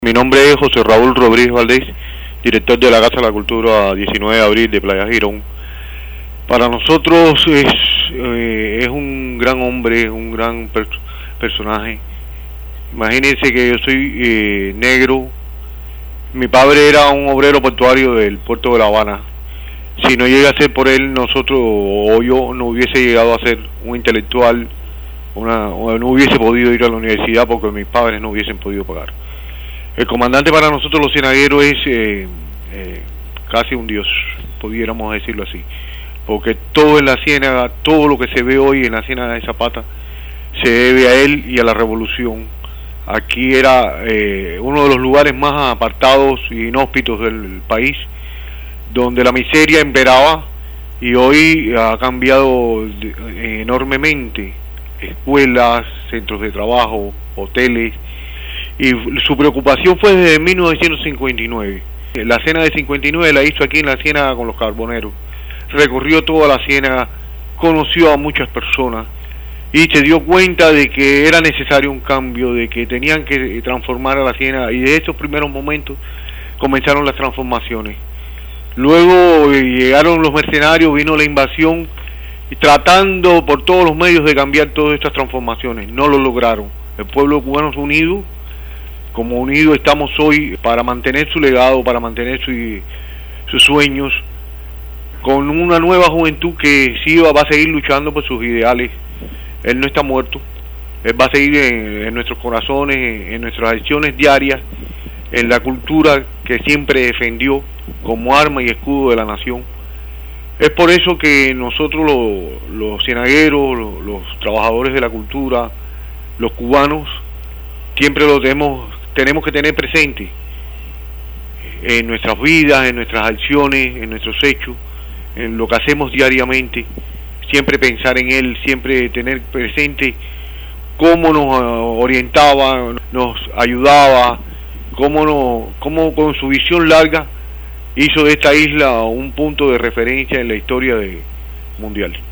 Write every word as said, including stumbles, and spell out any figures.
Mi nombre es José Raúl Rodríguez Valdés, director de la Casa de la Cultura diecinueve de abril de Playa Girón. Para nosotros es, eh, es un gran hombre, un gran per personaje. Imagínense que yo soy eh, negro, mi padre era un obrero portuario del puerto de La Habana. Si no llega a ser por él, nosotros o yo no hubiese llegado a ser un intelectual, una, o no hubiese podido ir a la universidad porque mis padres no hubiesen podido pagar. El comandante para nosotros los cienagueros es eh, eh, casi un dios, pudiéramos decirlo así, porque todo en la ciénaga, todo lo que se ve hoy en la ciénaga de Zapata, se debe a él y a la revolución. Aquí era eh, uno de los lugares más apartados y inhóspitos del país, donde la miseria imperaba, y hoy ha cambiado de, enormemente. Escuelas, centros de trabajo, hoteles, y su preocupación fue desde mil novecientos cincuenta y nueve. La cena de cincuenta y nueve la hizo aquí en la ciénaga con los carboneros. Recorrió toda la ciénaga, conoció a muchas personas y se dio cuenta de que era necesario un cambio, de que tenían que transformar a la ciénaga, y de esos primeros momentos comenzaron las transformaciones. Luego eh, llegaron los mercenarios, vino la invasión, y tratando por todos los medios de cambiar todas estas transformaciones. No lo lograron. El pueblo cubano unido, como unido estamos hoy para mantener su legado, para mantener su, sus sueños, con una nueva juventud que sí va, va a seguir luchando por sus ideales. Él no está muerto, él va a seguir en, en nuestros corazones, en, en nuestras acciones diarias, en la cultura que siempre defendió como arma y escudo de la nación. Es por eso que nosotros los, los cienagueros, los, los trabajadores de la cultura, los cubanos, siempre lo tenemos, tenemos que tener presente en nuestras vidas, en nuestras acciones, en nuestros hechos, en lo que hacemos diariamente. Siempre pensar en él, siempre tener presente cómo nos orientaba, nos ayudaba, cómo, nos, cómo con su visión larga hizo de esta isla un punto de referencia en la historia de, mundial.